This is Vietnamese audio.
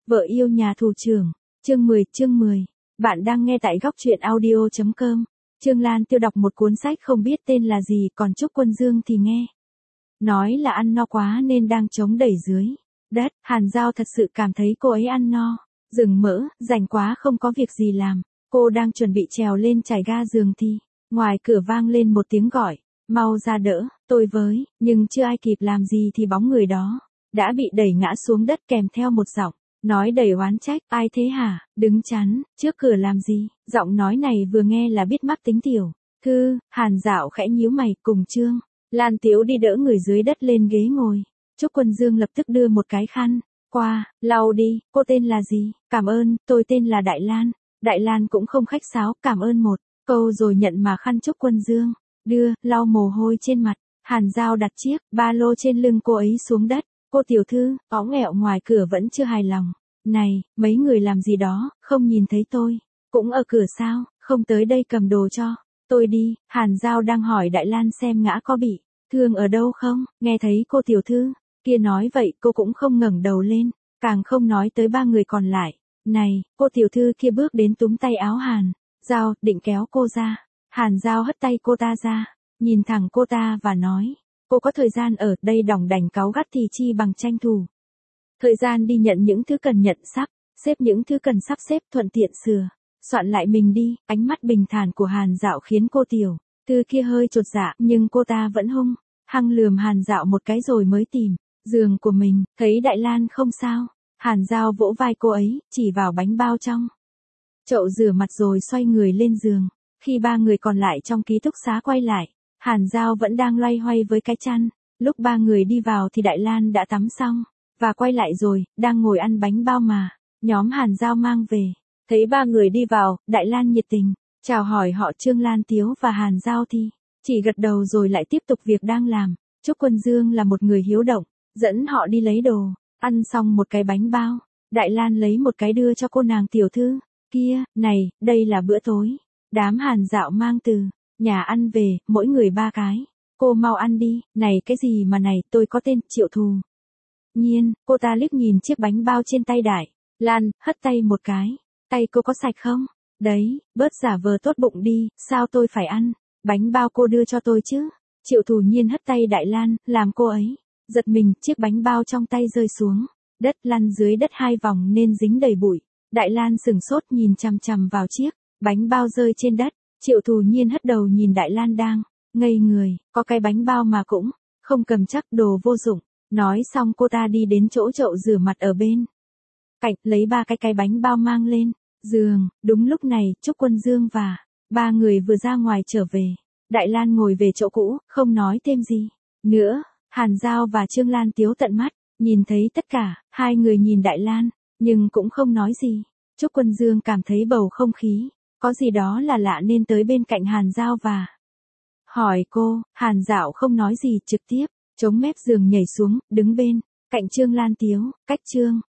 Vợ yêu nhà thủ trưởng, chương 10. Bạn đang nghe tại góc truyện audio.com. Trương Lan Tiêu đọc một cuốn sách không biết tên là gì, còn Trúc Quân Dương thì nghe nói là ăn no quá nên đang chống đẩy dưới đất. Hàn Giao thật sự cảm thấy cô ấy ăn no, rừng mỡ, rảnh quá không có việc gì làm. Cô đang chuẩn bị trèo lên chải ga giường thì ngoài cửa vang lên một tiếng gọi, mau ra đỡ, tôi với, nhưng chưa ai kịp làm gì thì bóng người đó đã bị đẩy ngã xuống đất kèm theo một giọng nói đầy oán trách, ai thế hả, đứng chắn trước cửa làm gì? Giọng nói này vừa nghe là biết mắc tính tiểu thư. Hàn Dạo khẽ nhíu mày, cùng Trương Lan Tiếu đi đỡ người dưới đất lên ghế ngồi. Trúc Quân Dương lập tức đưa một cái khăn qua, lau đi. Cô tên là gì? Cảm ơn, tôi tên là Đại Lan. Đại Lan cũng không khách sáo, cảm ơn một câu rồi nhận mà khăn Trúc Quân Dương đưa, lau mồ hôi trên mặt. Hàn Dao đặt chiếc ba lô trên lưng cô ấy xuống đất. Cô tiểu thư, óng ẹo ngoài cửa vẫn chưa hài lòng. Này, mấy người làm gì đó, không nhìn thấy tôi. Cũng ở cửa sao, không tới đây cầm đồ cho tôi đi. Hàn Dao đang hỏi Đại Lan xem ngã có bị thương ở đâu không. Nghe thấy cô tiểu thư kia nói vậy, cô cũng không ngẩng đầu lên, càng không nói tới ba người còn lại. Này, cô tiểu thư kia bước đến túm tay áo Hàn Dao, định kéo cô ra. Hàn Dao hất tay cô ta ra, nhìn thẳng cô ta và nói, cô có thời gian ở đây đỏng đảnh cáu gắt thì chi bằng tranh thủ thời gian đi nhận những thứ cần nhận, sắp xếp những thứ cần sắp xếp, thuận tiện sửa soạn lại mình đi. Ánh mắt bình thản của Hàn Dạo khiến cô tiểu thư kia hơi chột dạ, nhưng cô ta vẫn hung hăng lườm Hàn Dạo một cái rồi mới tìm giường của mình. Thấy Đại Lan không sao, Hàn Dao vỗ vai cô ấy, chỉ vào bánh bao trong chậu rửa mặt rồi xoay người lên giường. Khi ba người còn lại trong ký túc xá quay lại, Hàn Dao vẫn đang loay hoay với cái chăn. Lúc ba người đi vào thì Đại Lan đã tắm xong và quay lại rồi, đang ngồi ăn bánh bao mà nhóm Hàn Dao mang về. Thấy ba người đi vào, Đại Lan nhiệt tình chào hỏi họ Trương Lan Tiếu và Hàn Dao thì chỉ gật đầu rồi lại tiếp tục việc đang làm. Trúc Quân Dương là một người hiếu động, dẫn họ đi lấy đồ. Ăn xong một cái bánh bao, Đại Lan lấy một cái đưa cho cô nàng tiểu thư kia, này, đây là bữa tối đám Hàn Dạo mang từ nhà ăn về, mỗi người 3 cái. Cô mau ăn đi. Này, cái gì mà này, tôi có tên Triệu Thù Nhiên. Cô ta liếc nhìn chiếc bánh bao trên tay Đại Lan, hất tay một cái. Tay cô có sạch không? Đấy, bớt giả vờ tốt bụng đi, sao tôi phải ăn bánh bao cô đưa cho tôi chứ? Triệu Thù Nhiên hất tay Đại Lan, làm cô ấy giật mình, chiếc bánh bao trong tay rơi xuống đất, lăn dưới đất 2 vòng nên dính đầy bụi. Đại Lan sửng sốt nhìn chằm chằm vào chiếc bánh bao rơi trên đất. Triệu Thù Nhiên hất đầu nhìn Đại Lan đang ngây người, có cái bánh bao mà cũng không cầm chắc, đồ vô dụng. Nói xong cô ta đi đến chỗ chậu rửa mặt ở bên cạnh, lấy 3 cái bánh bao mang lên giường. Đúng lúc này, Trúc Quân Dương và ba người vừa ra ngoài trở về. Đại Lan ngồi về chỗ cũ, không nói thêm gì nữa. Hàn Dao và Trương Lan Tiếu tận mắt nhìn thấy tất cả, hai người nhìn Đại Lan, nhưng cũng không nói gì. Trúc Quân Dương cảm thấy bầu không khí có gì đó là lạ nên tới bên cạnh Hàn Dao và hỏi cô. Hàn Dạo không nói gì, trực tiếp chống mép giường nhảy xuống, đứng bên cạnh Trương Lan Tiếu. Cách Trương